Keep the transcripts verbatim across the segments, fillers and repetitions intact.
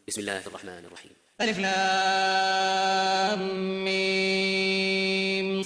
بسم الله الرحمن الرحيم. ألف لام ميم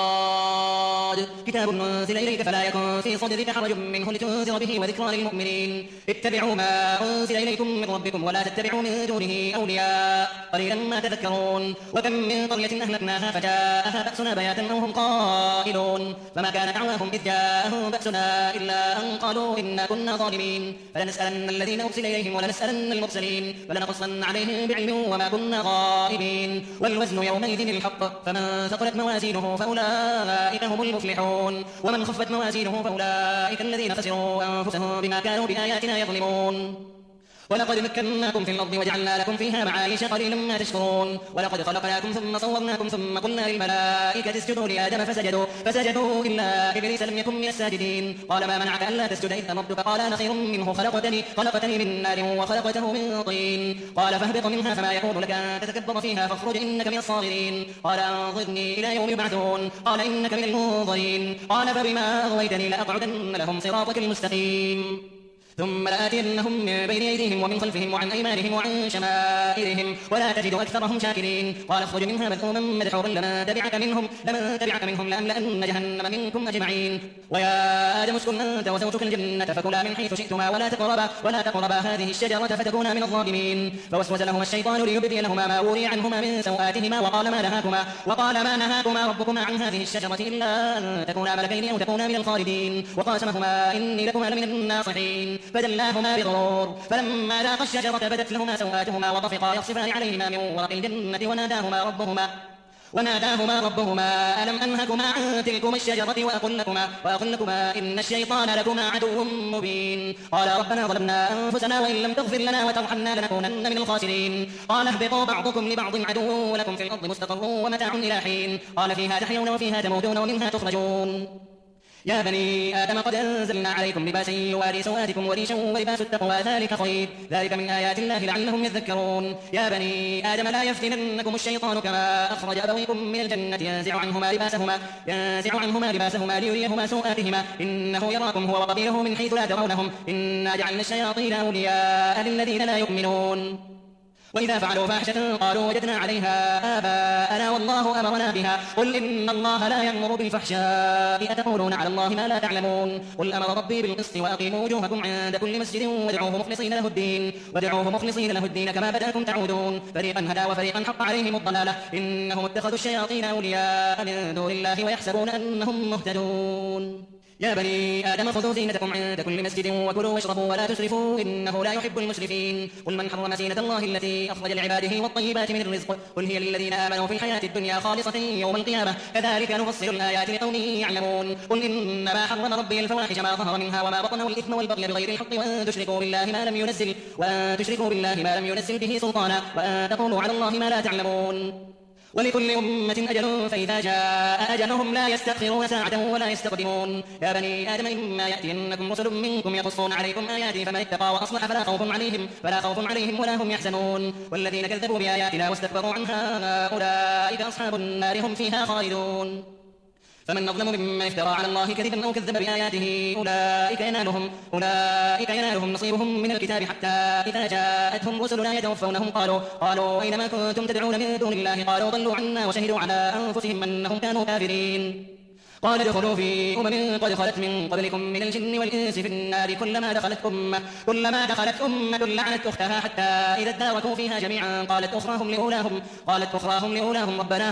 صاد كتاب أنزل إليك فلا يكن في صدرك حرج منه لتنذر به وذكرى للمؤمنين. اتبعوا ما أنزل إليكم من ربكم ولا تتبعوا من دونه أولياء قليلا ما تذكرون. وكم من قرية أهلكناها فجاءها بأسنا بياتا أو هم قائلون فما كان دعواهم إذ جاءهم بأسنا إلا أن قالوا إنا كنا ظالمين. فلنسألن الذين أرسل إليهم ولنسألن المرسلين ولنقصن عليهم بعلم وما كنا غائبين. والوزن يومئذ الحق فمن ثقلت موازينه فأولئك هم المفلحون ومن خفت موازينه فأولئك الذين خسروا أنفسهم بما كانوا بآياتنا يظلمون. ولقد مكناكم في الأرض وجعلنا لكم فيها معايش قليلا ما تشكرون. ولقد خلقناكم ثم صورناكم ثم قلنا للملائكة اسجدوا لآدم فسجدوا فسجدوا إلا إبليس لم يكن من الساجدين. قال ما منعك ألا تسجد إذ أمرتك قال أنا خير منه خلقتني خلقتني من نار وخلقته من طين. قال فاهبط منها فما يكون لك أن تتكبر فيها فاخرج إنك من الصاغرين. قال أنظرني إلى يوم يبعثون قال إنك من المنظرين. قال فبما أغويتني لأقعدن لهم صراطك المستقيم ثم لآتينهم من بين أيديهم ومن خلفهم وعن أيمانهم وعن شمائلهم ولا تجد أكثرهم شاكرين. قال اخرج منها مذءوما مدحورا لمن تبعك منهم لمن تبعك منهم لأملأن جهنم منكم أجمعين. ويا آدم اسكن أنت وزوجك الجنة فكلا من حيث شئتما ولا تقربا ولا تقربا هذه الشجرة فتكونا من الظالمين. فوسوس لهما الشيطان ليبدي لهما ما وري عنهما من سوآتهما وقال ما نهاكما وقال ما نهاكما ربكما عن هذه الشجرة إلا أن تكونا ملكين أو تكونا من الخالدين. وقاسمهما إني لكما لمن الناصحين فدلاهما بغرور فلما ذاقا الشجرة بدت لهما سوآتهما وطفقا يخصفان عليهما من ورق الجنة وناداهما ربهما وناداهما ربهما ألم أنهكما عن تلكما الشجرة وأقل لكما, وأقل لكما إن الشيطان لكما عدو مبين. قال ربنا ظلمنا أنفسنا وإن لم تغفر لنا وترحمنا لنكونن من الخاسرين. قال اهبطوا بعضكم لبعض عدو ولكم في الأرض مستقر ومتاع إلى حين. قال فيها تحيون وفيها تموتون ومنها تخرجون. يا بني آدم قد أنزلنا عليكم لباسا يواري سوآتكم وريشا ولباس التقوى ذلك خير ذلك من آيات الله لعلهم يذكرون. يا بني آدم لا يفتننكم الشيطان كما أخرج أبويكم من الجنة ينزع عنهما لباسهما ينزع عنهما لباسهما ليريهما سوآتهما إنه يراكم هو وقبيله من حيث لا ترونهم إنا جعلنا الشياطين أولياء للذين لا يؤمنون. وإذا فعلوا فاحشة قالوا وجدنا عليها آباءنا والله أمرنا بها قل إن الله لا يأمر بالفحشاء أتقولون على الله ما لا تعلمون. قل أمر ربي بالقسط وأقيموا وجوهكم عند كل مسجد وادعوه مخلصين له الدين وادعوه مخلصين له الدين كما بدأكم تعودون. فريقا هدى وفريقا حق عليهم الضلالة إنهم اتخذوا الشياطين أولياء من دون الله ويحسبون أنهم مهتدون. يا بني آدم خذوا زينتكم عند كل مسجد وكلوا واشربوا ولا تسرفوا إنه لا يحب المسرفين. قل من حرم زينة الله التي أخرج لعباده والطيبات من الرزق قل هي للذين آمنوا في الحياة الدنيا خالصة يوم القيامة كذلك نفصل الآيات لقوم يعلمون. قل إنما حرم ربي الفواحش ما ظهر منها وما بطن والإثم والبغي بغير الحق وأن تشركوا بالله ما لم ينزل وأن تشركوا بالله ما لم ينزل به سلطانا وأن تقولوا على الله ما لا تعلمون. ولكل أمة أجل فإذا جاء أجلهم لا يستأخرون ساعة ولا يستقدمون. يا بني آدم إما يأتينكم رسل منكم يقصون عليكم آياتي فمن اتقى وأصلح فلا خوف عليهم فلا خوف عليهم ولا هم يحزنون. والذين كذبوا بآياتنا واستكبروا عنها أولئك أصحاب النار هم فيها خالدون. فمن أظلم ممن افترى على الله كذبا أو كذب بآياته أولئك ينالهم أولئك ينالهم نصيبهم من الكتاب حتى إذا جاءتهم رسلنا يتوفونهم قالوا قالوا أينما كنتم تدعون من دون الله قالوا ضلوا عنا وشهدوا على أنفسهم أنهم كانوا كافرين. قال ادخلوا في أمم قد خلت من قبلكم من الجن والإنس في النار كلما دخلت أمة كلما دخلت أمة لعنت أختها حتى إذا اداركوا فيها جميعا قالت أخراهم لأولاهم قالت أخراهم لأولاهم ربنا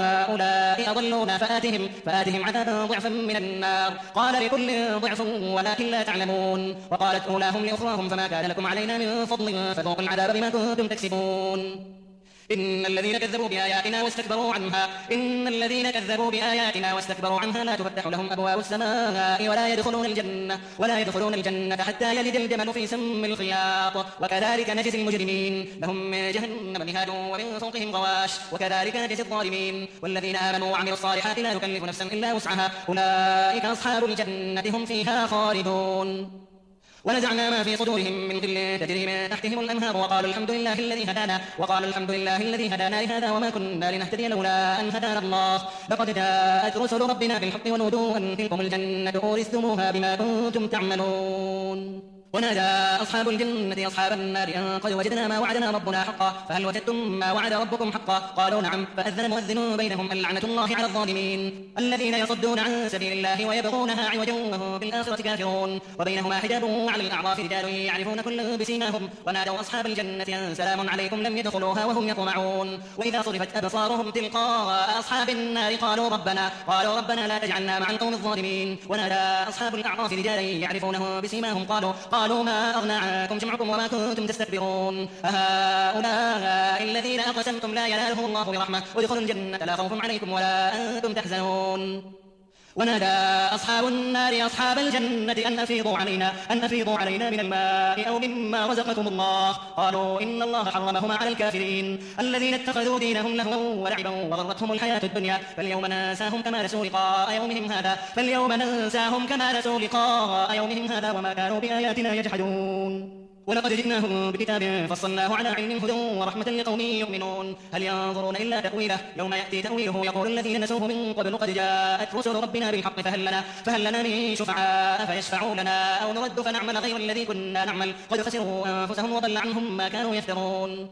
هؤلاء أضلونا فآتهم فآتهم عذابا ضعفا من النار قال لكل ضعف ولكن لا تعلمون. وقالت أولاهم لأخراهم فما كان لكم علينا من فضل فذوقوا العذاب بما كنتم تكسبون. إن الذين كذبوا بآياتنا واستكبروا عنها إن الذين كذبوا بآياتنا واستكبروا عنها لا تفتح لهم أبواب السماء ولا يدخلون الجنة ولا يدخلون الجنة حتى يلج الجمل في سم الخياط وكذلك نجزي المجرمين. لهم من جهنم مهاد ومن فوقهم غواش وكذلك نجزي الظالمين. والذين آمنوا وعملوا الصالحات لا نكلف نفسا إلا وسعها أولئك أصحاب الجنة هم فيها خالدون. ونزعنا ما في صدورهم من غل تجري من تحتهم الأنهار وقالوا الحمد لله الذي هدانا وقال الحمد لله الذي هدانا لهذا وما كنا لنهتدي لولا أن هدانا الله لقد جاءت رسل ربنا بالحق ونودوا أن تلكم الجنة أورثتموها بما كنتم تعملون. ونادى أصحاب الجنة أصحاب النار أن قد وجدنا ما وعدنا ربنا حقا فهل وجدتم ما وعد ربكم حقا قالوا نعم فأذن مؤذن بينهم اللعنة الله على الظالمين الذين يصدون عن سبيل الله ويبغونها عوجا وهم بالآخرة كافرون وبينهما حجاب على الأعراف رجال يعرفون كل بسيماهم ونادوا أصحاب الجنة أن سلام عليكم لم يدخلوها وهم يطمعون وإذا صرفت أبصارهم تلقاء أصحاب النار قالوا ربنا قالوا ربنا لا تجعلنا مع القوم الظالمين ونادى أصحاب الأعراف رجال يعرفونه بسيماهم قالوا قالوا ما أغنى عنكم جمعكم وما كنتم تستكبرون أهؤلاء الذين أقسمتم لا ينالهم الله برحمة ادخلوا الجنة لا خوف عليكم ولا أنتم تحزنون ونادى أصحاب النار أصحاب الجنة أن أفيضوا علينا أن أفيضوا علينا من الماء أو مما رزقكم الله قالوا إن الله حرمهما على الكافرين الذين اتخذوا دينهم لهوا ولعبا وغرتهم الحياة الدنيا فاليوم ننساهم كما نسوا لقاء يومهم هذا فاليوم ننساهم كما نسوا لقاء يومهم هذا وما كانوا بآياتنا يجحدون ولقد جئناهم بكتاب فصلناه على علم هدى ورحمة لقوم يؤمنون هل ينظرون إلا تأويله يوم يأتي تأويله يقول الذين نسوه من قبل قد جاءت رسل ربنا بالحق فهل لنا, فهل لنا من شفعاء فيشفعوا لنا أو نرد فنعمل غير الذي كنا نعمل قد خسروا أنفسهم وضل عنهم ما كانوا يفترون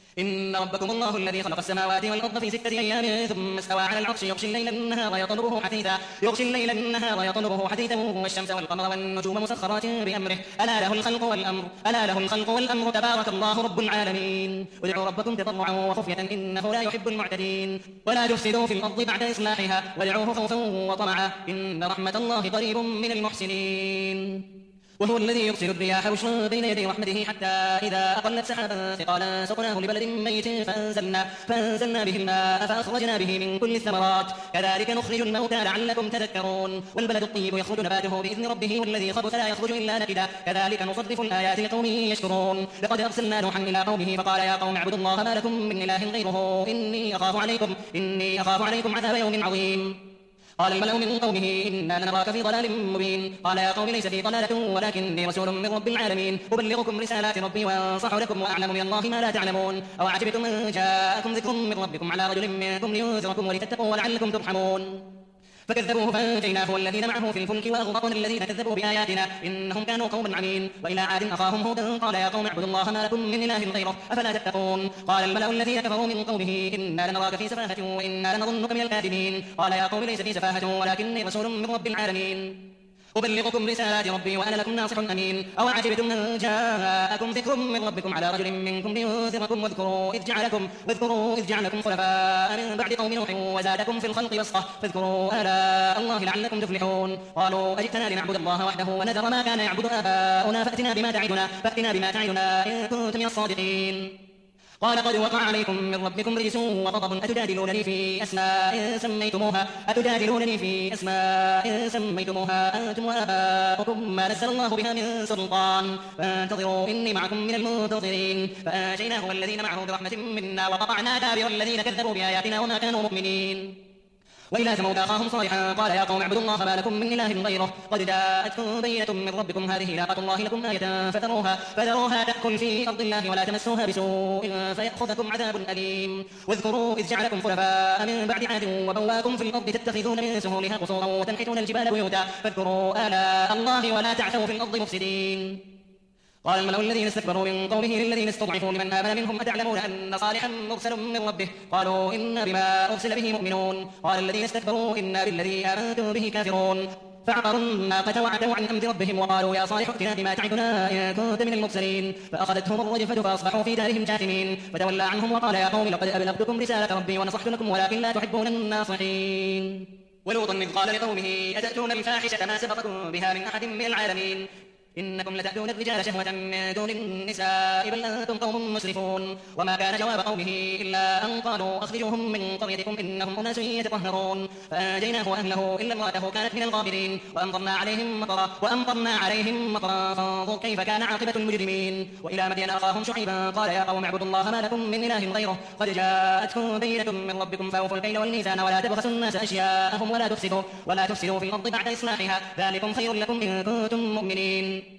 إن ربكم الله الذي خلق السماوات والأرض في ستة أيام ثم استوى على العرش يغشي الليل النهار يطلبه حثيثا يغشي الليل النهار يطلبه حثيثا والشمس والقمر والنجوم مسخرات بأمره ألا له الخلق والأمر ألا له الخلق والأمر تبارك الله رب العالمين ادعوا ربكم تضرعا وخفية إنه لا يحب المعتدين ولا تفسدوا في الأرض بعد إصلاحها وادعوه خوفا وطمعا إن رحمة الله قريب من المحسنين وهو الذي يرسل الرياح بشرا بين يدي رحمته حتى إذا أقلت سحابا ثقالا سقناه لبلد ميت فأنزلنا, فأنزلنا به الماء فأخرجنا به من كل الثمرات كذلك نخرج الموتى لعلكم تذكرون والبلد الطيب يخرج نباته بإذن ربه والذي خبث لا يخرج إلا نكدا كذلك نصرف الآيات لقوم يشكرون لقد أرسلنا نوحا إلى قومه فقال يا قوم اعبدوا الله ما لكم من إله غيره إني أخاف عليكم, إني أخاف عليكم عذاب يوم عظيم قال الملأ من قومه إنا لنراك في ضلال مبين قال يا قوم ليس في ضلالة ولكني رسول من رب العالمين أبلغكم رسالات ربي وأنصح لكم وأعلم من الله ما لا تعلمون أو عجبتم أن جاءكم ذكر من ربكم على رجل منكم لينذركم ولتتقوا ولعلكم ترحمون فكذبوه فانجيناه والذين معه في الفلك واغرقنا الذين كذبوا بآياتنا إنهم كانوا قوما عمين وإلى عاد أخاهم هودا قال يا قوم اعبدوا الله ما لكم من إله غيره أفلا تتقون قال الملأ الذين كفروا من قومه إنا لنراك في سفاهة وإنا لنظنك من الكاذبين قال يا قوم ليس في سفاهة ولكني رسول من رب العالمين أبلغكم رسالات ربي وأنا لكم ناصح أمين أو عجبتم أن جاءكم ذكر من ربكم على رجل منكم لينذركم واذكروا إذ جعلكم واذكروا إذ جعلكم خلفاء من بعد قوم نوح وزادكم في الخلق بسطة فاذكروا آلاء الله لعلكم تفلحون قالوا أجئتنا لنعبد الله وحده ونذر ما كان يعبد آباؤنا فأتنا بما تعدنا فأتنا بما تعدنا إن كنتم من الصادقين قال قد وقع عليكم من ربكم رجس وغضب أتجادلونني في أسماء سميتموها أتجادلونني في أسماء سميتموها أنتم وآباؤكم ما نزل الله بها من سلطان فانتظروا إني معكم من المنتظرين فآتيناه والذين معه برحمة منا وقطعنا دابر الذين كذبوا بآياتنا وما كانوا مؤمنين وإلى ثمود أخاهم صالحا قال يا قوم اعبدوا الله ما لكم من إله غيره قد جاءتكم بينة من ربكم هذه ناقة الله لكم آية فذروها, فذروها تأكل في أرض الله ولا تمسوها بسوء فيأخذكم عذاب أليم واذكروا إذ جعلكم خلفاء من بعد عاد وبواكم في الأرض تتخذون من سهولها قصورا وتنحتون الجبال بيوتا فاذكروا آلاء الله ولا تعثوا في الأرض مفسدين قال الملأ الذين استكبروا من قومه للذين استضعفوا لمن آمن منهم أتعلمون أن صالحا مرسل من ربه قالوا إنا بما أرسل به مؤمنون قال الذين استكبروا إنا بالذي آمنتم به كافرون فعقروا الناقة وعتوا عن أمر ربهم وقالوا يا صالح ائتنا بما تعدنا إن كنت من المرسلين فأخذتهم الرجفة فأصبحوا في دارهم جاثمين فتولى عنهم وقال يا قوم لقد أبلغتكم رسالة ربي ونصحت لكم ولكن لا تحبون الناصحين ولوطا إذ قال لقومه أتأتون الفاحشة ما سبقكم بها من أحد من العالمين إنكم لتأتون الرجال شهوة من دون النساء بل أنتم قوم مسرفون وما كان جواب قومه إلا أن قالوا أخرجوهم من قريتكم إنهم أناس يتطهرون فأنجيناه وأهله إلا امرأته كانت من الغابرين وأمطرنا عليهم مطرا وأمطرنا عليهم مطرا فانظر كيف كان عاقبة المجرمين وإلى مدين أخاهم شعيبا قال يا قوم اعبدوا الله ما لكم من إله غيره قد جاءتكم بينة من ربكم فأوفوا الكيل والميزان ولا تبخسوا الناس أشياءهم ولا تفسدوا ولا تفسدوا في الأرض بعد إصلاحها ذلكم خير لكم إن كنتم مؤمنين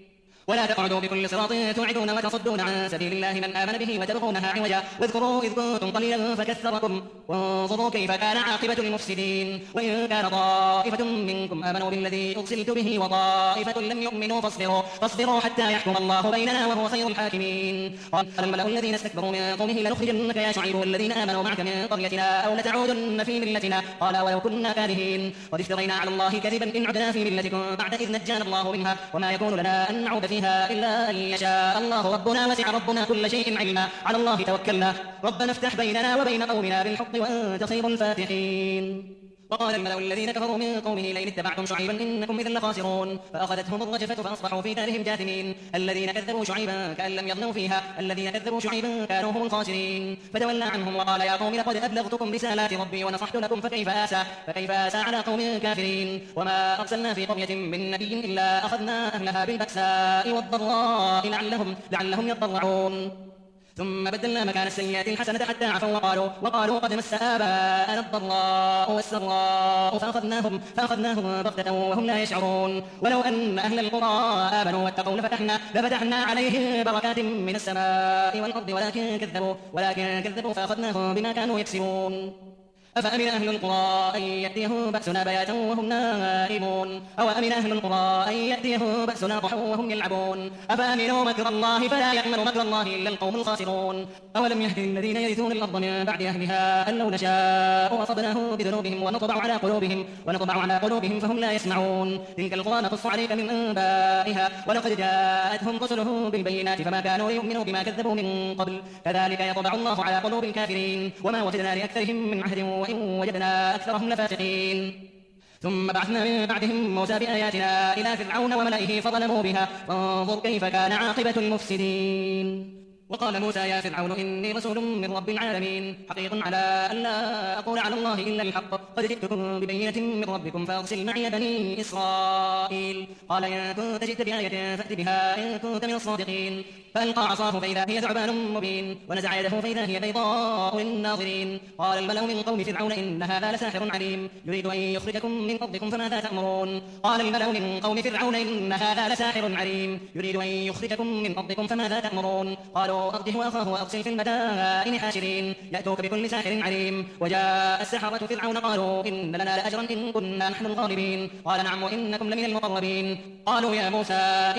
ولا تقعدوا بكل صراط توعدون وتصدون عن سبيل الله من آمن به وتبغونها عوجا واذكروا إذ كنتم قليلا فكثركم وانظروا كيف كان عاقبة المفسدين وإن كان طائفة منكم آمنوا بالذي أرسلت به وطائفة لم يؤمنوا فاصبروا فاصبروا حتى يحكم الله بيننا وهو خير الحاكمين. قال الملأ الذين استكبروا من قومه لنخرجنك يا شعيب والذين آمنوا معك من قريتنا أو لتعودن في ملتنا قال ولو كنا كارهين قد افترينا على الله كذبا إن عدنا في ملتكم بعد إذ نجانا الله منها وما يكون لنا أن نعود فيها إلا أن يشاء الله ربنا وسع ربنا كل شيء علما على الله توكلنا ربنا افتح بيننا وبين قومنا بالحق وأنت خير الفاتحين. وقال الملأ الذين كفروا من قومه لئن اتبعتم شعيبا إنكم إذا لخاسرون فأخذتهم الرجفة فأصبحوا في دارهم جاثمين. الذين كذبوا شعيبا كأن لم يغنوا فيها الذين كذبوا شعيبا كانوا هم الخاسرين. فتولى عنهم وقال يا قوم لقد أبلغتكم رسالات ربي ونصحت لكم فكيف آسى فكيف آسى على قوم كافرين. وما أرسلنا في قرية من نبي إلا أخذنا أهلها بالبأساء والضراء لعلهم لعلهم يضرعون ثم بدلنا مكان السيئات الحسنة حتى عفوا وقالوا وقالوا قد مس آباءنا الضراء والسراء فأخذناهم فأخذناهم بغتة وهم لا يشعرون. ولو أن أهل القرى آمنوا واتقوا لفتحنا لفتحنا عليهم بركات من السماء والأرض ولكن كذبوا ولكن كذبوا فأخذناهم بما كانوا يكسبون. أفأمن أهل القرى أن يأتيهم بأسنا بياتا وهم نائمون أو أمن أهل القرى أن يأتيهم بأسنا ضحى وهم يلعبون أفأمنوا مكر الله فلا يأمن مكر الله إلا القوم الخاسرون. أولم يهد الذين يرثون الأرض من بعد أهلها أن لو نشاء أصبناه بذنوبهم ونطبع على قلوبهم ونطبع على قلوبهم فهم لا يسمعون. تلك القرى نقص عليك من أنبائها ولقد جاءتهم رسلهم بالبينات فما كانوا ليؤمنوا بما كذبوا من قبل كذلك يطبع الله على قلوب الكافرين وما وجدنا لأكثرهم من عهد وإن وجدنا أكثرهم لفاسقين. ثم بعثنا من بعدهم موسى بآياتنا إلى فرعون وملئه فظلموا بها فانظر كيف كان عاقبة المفسدين. وقال موسى يا فرعون إني رسول من رب العالمين حقيق على أن لا أقول على الله إلا الحق قد جئتكم ببينة من ربكم فأرسل معي بني إسرائيل. قال إن كنت جئت بآية فأت بها إن كنت من الصادقين. فألقى عصاه فإذا هي ثعبان مبين ونزع يده فإذا هي بيضاء للناظرين. قال الملأ من قوم فرعون إن هذا لساحر عليم يريد أن يخرجكم من أرضكم فماذا تأمرون. قال الملأ من قوم فرعون إن هذا لساحر عليم يريد أن يخرجكم من أرضكم فماذا تأمرون. قالوا أرجه وأخاه وأرسل في المدائن حاشرين يأتوك بكل ساحر عليم. وجاء السحرة فرعون قالوا إن لنا لأجرا إن كنا نحن الغالبين. قال نعم وإنكم لمن المقربين. قالوا يا موسى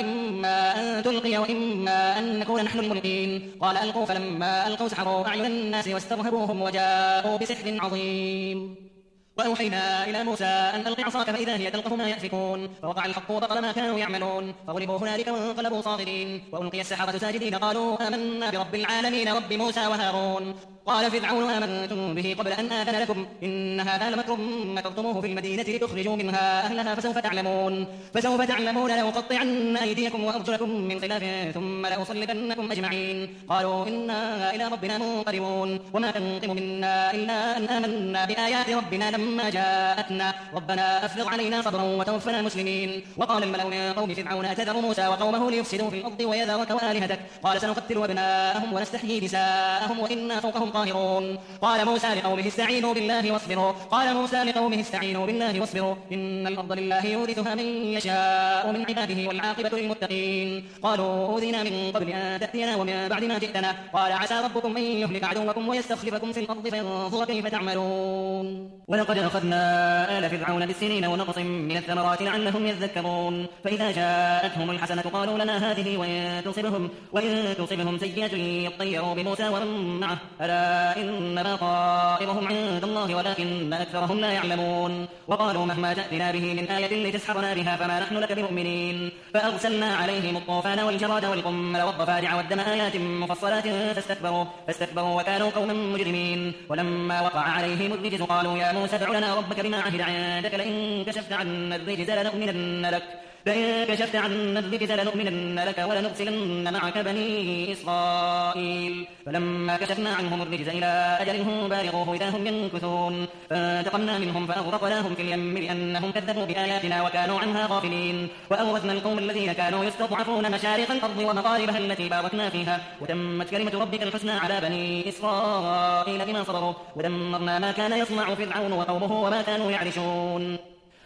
إما أن تلقي وإما أن نكون نحن الملقين. قال ألقوا فلما ألقوا سحروا أعين الناس واسترهبوهم وجاءوا بسحر عظيم. وأوحينا إلى موسى أن ألق عصاك فإذا هي تلقف ما يأفكون فوقع الحق وبطل ما كانوا يعملون فغلبوا هنالك وانقلبوا صاغرين. وألقي السحرة ساجدين قالوا آمنا برب العالمين رب موسى وهارون. قال فرعون آمنتم به قبل أن آذن لكم إن هذا لمكر مكرتموه في المدينة لتخرجوا منها أهلها فسوف تعلمون فسوف تعلمون لأقطعن أيديكم وأرجلكم من خلاف ثم لأصلبنكم أجمعين. قالوا إنا إلى ربنا منقلبون وما تنقم منا إلا أن آمنا بآيات ربنا لما جاءتنا ربنا أفرغ علينا صبرا وتوفنا مسلمين. وقال الملأ من قوم فرعون أتذر موسى وقومه ليفسدوا في الأرض ويذرك وآلهتك قال سنقتل أبناءهم ونستحيي نساءهم وإنا فوقهم قاهرون. قال موسى لقومه استعينوا بالله واصبروا قال موسى لقومه استعينوا بالله واصبروا إن الأرض لله يورثها من يشاء من عباده والعاقبة للمتقين. قالوا أوذينا من قبل أن تأتينا ومن بعد ما جئتنا قال عسى ربكم أن يهلك عدوكم ويستخلفكم في الأرض فينظر كيف تعملون. ولقد أخذنا آل فرعون بالسنين ونقص من الثمرات لعلهم يذكرون. فإذا جاءتهم الحسنة قالوا لنا هذه وإن تصبهم وإن تصبهم سيئة يطيروا بموسى ومن معه ألا إنما طائرهم عند الله ولكن أكثرهم لا يعلمون. وقالوا مهما تأتنا به من آية لتسحرنا بها فما نحن لك بمؤمنين. فأرسلنا عليهم الطوفان والجراد والقمل والضفادع والدم آيات مفصلات فاستكبروا فاستكبروا وكانوا قوما مجرمين. ولما وقع عليهم الرجز قالوا يا موسى ادع لنا ربك بما عهد عندك لئن كشفت عنا الرجز لنؤمنن لك لئن كشفت عنا الرجز لنؤمنن لك ولنرسلن معك بني إسرائيل. فلما كشفنا عنهم الرجز إلى أجل هم بالغوه إذا هم ينكثون فانتقمنا منهم فأغرقناهم في اليم لأنهم كذبوا بآياتنا وكانوا عنها غافلين. وأورثنا القوم الذين كانوا يستضعفون مشارق الأرض ومغاربها التي باركنا فيها وتمت كلمة ربك الحسنى على بني إسرائيل بما صبروا ودمرنا ما كان يصنع فرعون وقومه وما كانوا يعرشون.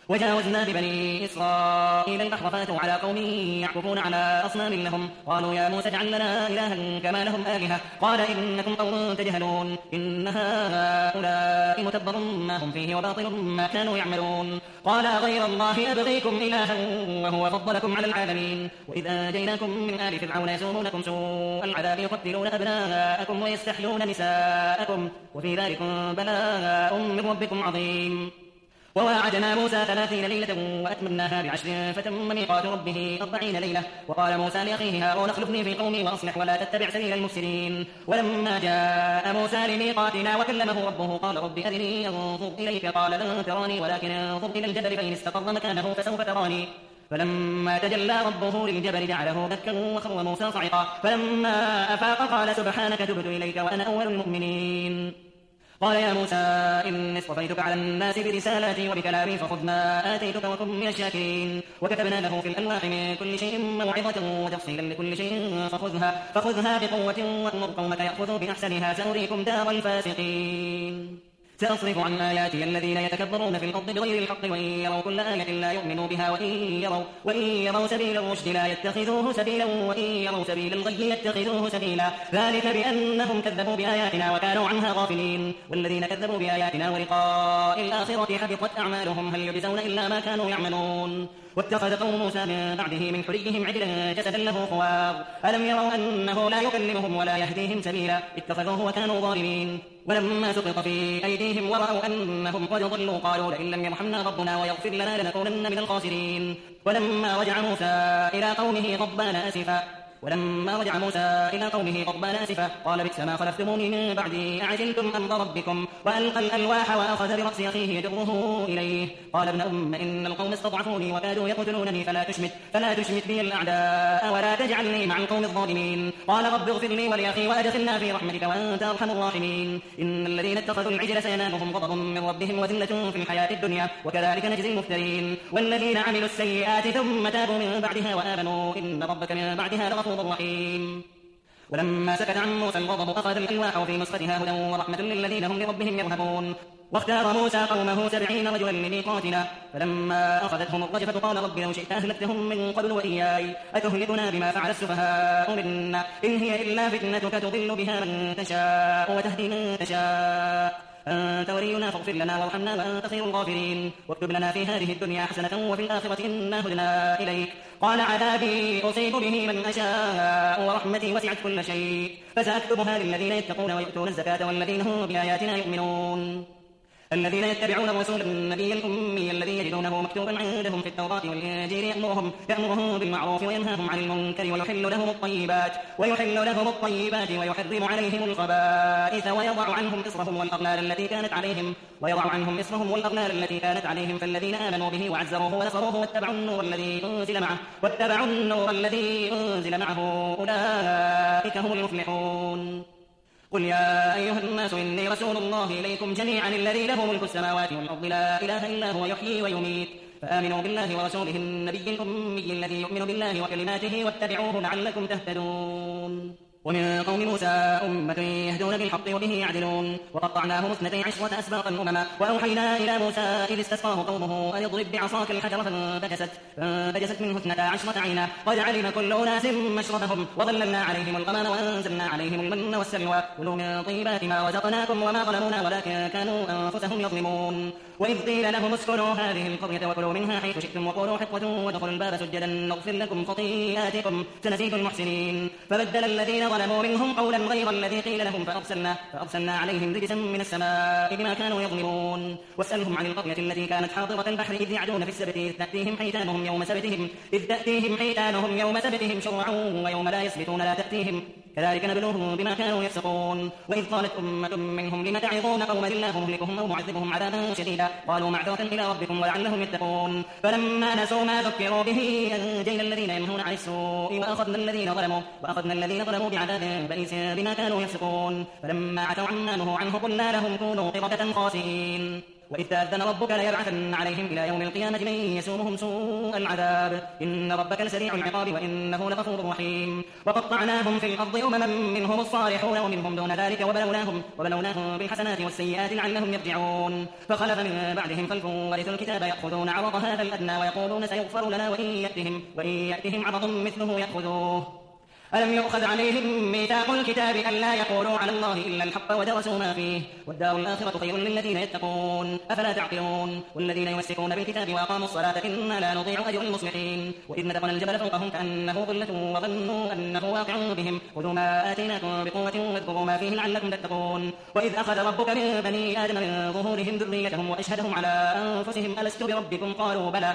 وجاوزنا ببني إسرائيل البحر فاتوا على قوم يعكفون على أصنام لهم قالوا يا موسى اجعل لنا إلها كما لهم آلهة قال إنكم قوم تجهلون إن هؤلاء متبر ما هم فيه وباطل ما كانوا يعملون قال غير الله أبغيكم إلها وهو فضلكم على العالمين وإذ أنجيناكم من آل فرعون يسومونكم سوء العذاب يقتلون أبناءكم ويستحيون نساءكم وفي ذلكم بلاء من ربكم عظيم وواعدنا موسى ثلاثين ليلة وأتممناها بعشر فتم ميقات ربه أربعين ليلة وقال موسى لأخيه هارون اخلفني في قومي وأصلح ولا تتبع سبيل المفسدين ولما جاء موسى لميقاتنا وكلمه ربه قال رب أرني أنظر إليك قال لن تراني ولكن انظر إلى الجبل فإن استقر مكانه فسوف تراني فلما تجلى ربه للجبل جعله دكا وخر موسى صعقا فلما أفاق قال سبحانك تبت إليك وأنا أول المؤمنين قال يا موسى إني اصطفيتك على الناس برسالاتي وبكلامي فخذ ما آتيتك وكن من الشاكرين وكتبنا له في الألواح من كل شيء موعظة وتفصيلا لكل شيء فخذها, فخذها بقوة وأمر قومك يأخذوا بأحسنها سأريكم دار الفاسقين سأصرف عن آياتي الذين يتكبرون في الأرض بغير الحق وإن يروا كل آية لا يؤمنوا بها وإن يروا, وإن يروا سبيل الرشد لا يتخذوه سبيلا وإن يروا سبيل الغي يتخذوه سبيلا ذلك بأنهم كذبوا بآياتنا وكانوا عنها غافلين والذين كذبوا بآياتنا ولقاء الآخرة حبطت أعمالهم هل يجزون إلا ما كانوا يعملون واتخذ قوم موسى من بعده من حليهم عجلا جسدا له خوار ألم يروا أنه لا يكلمهم ولا يهديهم سبيلا اتخذوه وكانوا ظالمين ولما سقط في أيديهم ورأوا أنهم قد ضلوا قالوا لئن لم يرحمنا ربنا ويغفر لنا لنكونن من الخاسرين ولما رجع موسى إلى قومه غضبان آسفا ولما رجع موسى إلى قومه غضبان آسفا قال بئس ما خلفتموني من بعدي أعجلتم أمر ربكم وألقى الألواح وأخذ برأس أخيه يجره إليه قال ابن أم إن القوم استضعفوني وكادوا يقتلونني فلا تشمت, فلا تشمت بي الأعداء ولا تجعلني مع القوم الظالمين قال رب اغفر لي ولأخي وأدخلنا في رحمتك وأنت أرحم الراحمين إن الذين اتخذوا العجل سينالهم غضب من ربهم وذلة في الحياة الدنيا وكذلك نجزي المفترين والذين عملوا السيئات ثم تابوا من بعدها وآمنوا إن ربك من بعدها لغفور رحيم ولما سكت عن موسى الغضب أخذ الألواح وفي نسختها هدى ورحمة للذين هم لربهم يرهبون واختار موسى قومه سبعين رجلا لميقاتنا فلما أخذتهم الرجفة قال رب لو شئت أهلكتهم من قبل وإياي أتهلكنا بما فعل السفهاء منا إن هي إلا فتنتك تضل بها من تشاء وتهدي من تشاء أنت ولينا فاغفر لنا وارحمنا وأنت خير الغافرين واكتب لنا في هذه الدنيا حسنة وفي الآخرة إنا هدنا إليك قال عذابي أصيب به من أشاء ورحمتي وسعت كل شيء فسأكتبها للذين يتقون ويؤتون الزكاة والذين هم بآياتنا يؤمنون الذين يتبعون الرسول النبي الأمي الذي يجدونه مكتوبا عندهم في التوراة والإنجيل يأمرهم, يأمرهم بالمعروف وينهاهم عن المنكر ويحل لهم الطيبات ويحل لهم الطيبات ويحرم عليهم الخبائث ويضع عنهم إصرهم والأغلال التي كانت عليهم ويضع عنهم إصرهم والأغلال التي كانت عليهم فالذين آمنوا به وعزروه ونصروه واتبعوا النور الذي أنزل معه واتبعوا النور الذي أنزل معه أولئك هم المفلحون قل يا أيها الناس إني رسول الله إليكم جميعا الذي له ملك السماوات والأرض لا إله إلا هو يحيي ويميت فآمنوا بالله ورسوله النبي الأمي الذي يؤمن بالله وكلماته واتبعوه لعلكم تهتدون ومن قوم موسى أمة يهدون بالحق وبه يعدلون وقطعناهم اثنتي عشرة أسباطا أمما وأوحينا إلى موسى إذ استسقاه قومه أن اضرب بعصاك الحجر فانبجست, فانبجست منه اثنتا عشرة عينا قد علم كل أناس مشربهم وظللنا عليهم الغمام وأنزلنا عليهم المن والسلوى كلوا من طيبات ما رزقناكم وما ظلمونا ولكن كانوا أنفسهم يظلمون وإذ قيل لهم اسكنوا هذه القرية وكلوا منها حيث شئتم وقولوا حطة وادخلوا الباب سجدا نغفر لكم خطيئاتكم سنزيد المحسنين فبدل الذين ظلموا منهم قولا غير الذي قيل لهم فأرسلنا, فأرسلنا عليهم رجزا من السماء بما كانوا يظلمون واسألهم عن القرية التي كانت حاضرة البحر إذ يعدون في السبت إذ تأتيهم حيتانهم يوم سبتهم إذ تأتيهم حيتانهم يوم سبتهم شرعا ويوم لا يسبتون لا تأتيهم كذلك نبلوهم بما كانوا يفسقون وإذ قالت أمة منهم لم تعظون قوما الله مهلكهم أو معذبهم عذابا شديدا قالوا معذرة إلى ربكم ولعلهم يتقون فلما نسوا ما ذكروا به أنجينا الذين ينهون عن السوء وأخذنا الذين ظلموا وأخذنا الذين ظلموا بعذاب بئيس بما كانوا يفسقون فلما عتوا عما نهوا عنه قلنا لهم كونوا قردة خاسئين وإذ تأذن ربك ليبعثن عليهم إلى يوم القيامة من يسومهم سوء العذاب إن ربك لسريع العقاب وإنه لغفور رحيم وقطعناهم في الأرض أمما منهم الصالحون ومنهم دون ذلك وبلوناهم, وبلوناهم بالحسنات والسيئات لعلهم يرجعون فخلف من بعدهم خلف ورثوا الكتاب يأخذون عرض هذا الأدنى ويقولون سيغفر لنا وإن يأتهم, وإن يأتهم عرض مثله يأخذوه ألم يؤخذ عليهم ميثاق الكتاب ألا يقولوا على الله إلا الحق ودرسوا ما فيه والدار الآخرة خير للذين يتقون أفلا تعقلون والذين يمسكون بالكتاب وأقاموا الصلاة إنا لا نضيع أجر المصلحين وإذ نتقنا الجبل فوقهم كأنه ظلة وظنوا أنه واقع بهم خذوا ما آتيناكم بقوة واذكروا ما فيه لعلكم تتقون وإذ أخذ ربك من بني آدم من ظهورهم ذريتهم وأشهدهم على أنفسهم ألست بربكم قالوا بلى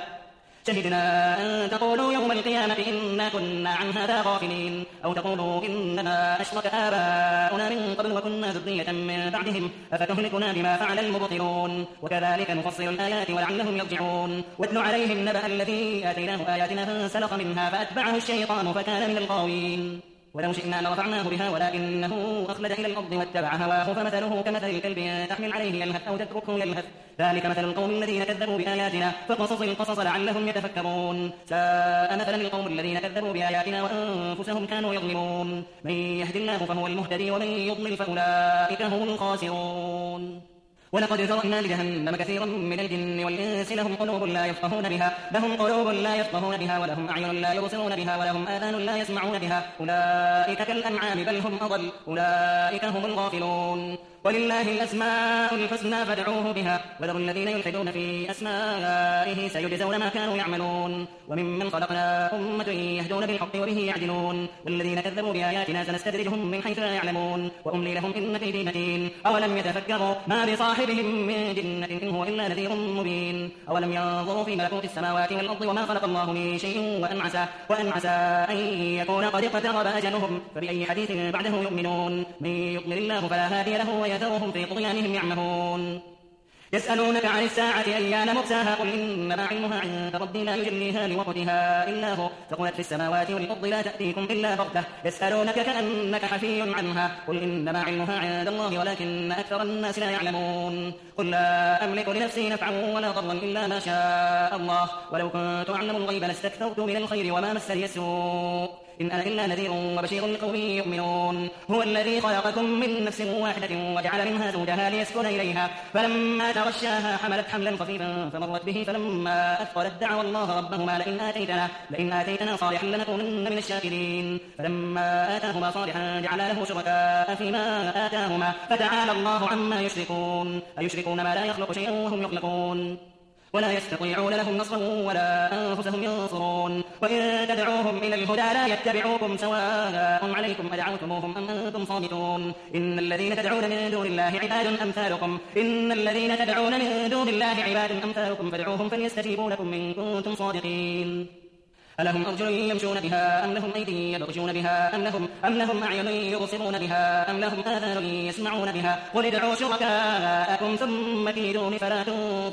شهدنا أن تقولوا يوم القيامة إنا كنا عن هذا غافلين أو تقولوا إنما أشرك آباؤنا من قبل وكنا ذرية من بعدهم أفتهلكنا بما فعل المبطلون وكذلك نفصل الآيات ولعلهم يرجعون واتل عليهم نبأ الذي آتيناه آياتنا فانسلخ منها فأتبعه الشيطان فكان من الغاوين ولو شئنا لرفعناه بها ولكنه أخلد إلى الأرض واتبع هواه فمثله كمثل الكلب تحمل عليه يلهث أو تتركه يلهث ذلك مثل القوم الذين كذبوا بآياتنا فقصص القصص لعلهم يتفكرون ساء مثلا القوم الذين كذبوا بآياتنا وأنفسهم كانوا يظلمون من يهد الله فهو المهتدي ومن يضلل فأولئك هم الخاسرون ولقد ذرأنا لجهنم كثيرا من الجن والإنس لهم قلوب لا يفقهون بها لهم قلوب لا يفقهون بها ولهم أعين لا يبصرون بها ولهم آذان لا يسمعون بها أولئك كالأنعام بل هم أضل أولئك هم الغافلون ولله الأسماء الحسنى فادعوه بها وذروا الذين يلحدون في أسمائه سيجزون ما كانوا يعملون وممن خلقنا أمة يهدون بالحق وبه يعدلون والذين كذبوا بآياتنا سنستدرجهم من حيث لا يعلمون وأملي لهم إن كيدي متين أولم يتفكروا ما بصاحبهم من جنة إن هو إلا نذير مبين أولم ينظروا في ملكوت السماوات والأرض وما خلق الله من شيء وأن عسى, وأن عسى أن يكون قد اقترب أجلهم فبأي حديث بعده يؤمنون من يضلل الله فلا هادي له ويذرهم في طغيانهم يعمهون يسألونك عن الساعة أيان مرساها قل إنما علمها عند ربي لا يجليها لوقتها إلا هو ثقلت في السماوات والأرض لا تأتيكم إلا بغتة يسألونك كأنك حفي عنها قل إنما علمها عند الله ولكن أكثر الناس لا يعلمون قل لا أملك لنفسي نفعا ولا ضرا إلا ما شاء الله ولو كنت أعلم الغيب لاستكثرت من الخير وما مسني السوء إن أنا إلا نذير وبشير لقوم يؤمنون هو الذي خلقكم من نفس واحدة وجعل منها زوجها ليسكن إليها فلما تغشاها حملت حملا خفيفا فمرت به فلما أثقلت دعوا الله ربهما لئن آتيتنا, لئن آتيتنا صالحا لنكونن من الشاكرين فلما آتاهما صالحا جعل له شركاء فيما آتاهما فتعالى الله عما يشركون أيشركون ما لا يخلق شيئا وهم يخلقون ولا يستطيعون لهم نصرا ولا أنفسهم ينصرون وإن تدعوهم إلى الهدى لا يتبعوكم سواء عليكم أدعوتموهم أم أنتم صامتون إن الذين تدعون من دون الله عباد أمثالكم إن الذين تدعون من دون الله عباد أمثالكم فادعوهم فليستجيبوا لكم إن كنتم صادقين ألهم أرجل يمشون بها أم لهم أيدي يبطشون بها أم لهم, أم لهم أعين يبصرون بها أم لهم آذان يسمعون بها قل ادعوا شركاءكم ثم كيدون فلا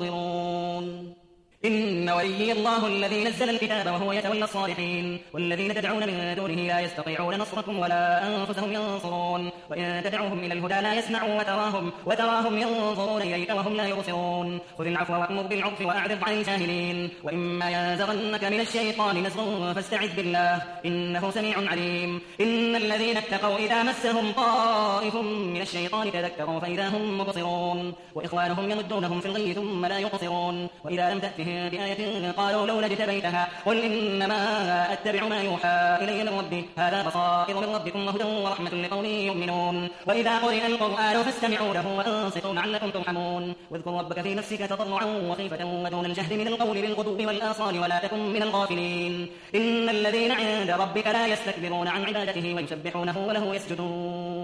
تنظرون إن ولي الله الذي نزل الكتاب وهو يتولى الصالحين والذين تدعون من دونه لا يستطيعون نصركم ولا أنفسهم ينصرون وإن تدعوهم إلى الهدى لا يسمعوا وتراهم, وتراهم ينظرون إليك وهم لا يبصرون خذ العفو وأمر بالعرف وأعرض عن الجاهلين وإما ينزغنك من الشيطان نزغ فاستعذ بالله إنه سميع عليم إن الذين اتقوا إذا مسهم طائف من الشيطان تذكروا فإذا هم مبصرون وإخوانهم يمدونهم في الغي ثم لا يقصرون وإذا لم تأتهم بآية قالوا لولا اجتبيتها قل إنما أتبع ما يوحى إلي من ربي هذا بصائر من ربكم وهدى ورحمة لقوم يؤمنون وإذا قرئ القرآن فاستمعوا له وأنصتوا لعلكم ترحمون واذكر ربك في نفسك تضرعا وخيفة ودون الجهد من القول بالغدو والآصال ولا تكن من الغافلين إن الذين عند ربك لا يستكبرون عن عبادته ويسبحونه وله يسجدون